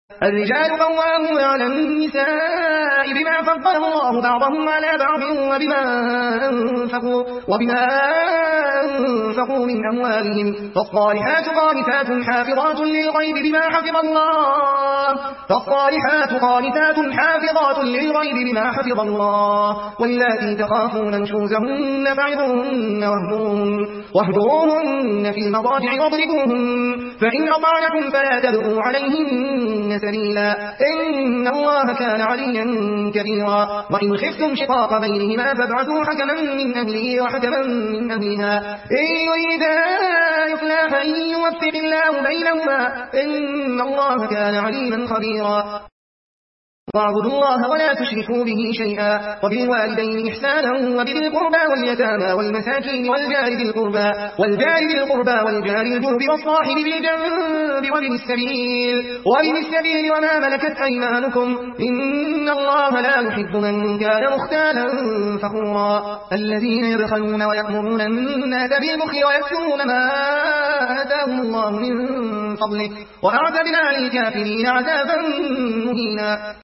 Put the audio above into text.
الرجال قوامون على النساء بما فضل الله بعضهم على بعض وبما أنفقوا من أموالهم فالصالحات قانتات حافظات للغيب بما حفظ الله واللاتي تخافون نشوزهن فعظوهن واهجروهن في المضاجع واضربوهن فإن أطعنكم فلا تبغوا عليهن سبيلا إن الله كان عليا كبيرا وإن خفتم شقاق بينهما فابعثوا حكما من أهله وحكما من أهلها إن يريدا إصلاحا يوفق الله بينهما إن الله كان عليما خبيرا واعبدوا الله ولا تشركوا به شيئا وبالوالدين إحسانا وبذي القربى واليتامى والمساكين والجار ذي القربى والجار الجنب والصاحب بالجنب وابن السبيل وما ملكت أيمانكم إن الله لا يحب من كان مختالا فخورا الذين يبخلون ويأمرون الناس بالبخل ويكتمون ما آتاهم الله من فضله وأعتدنا للكافرين عذابا مهينا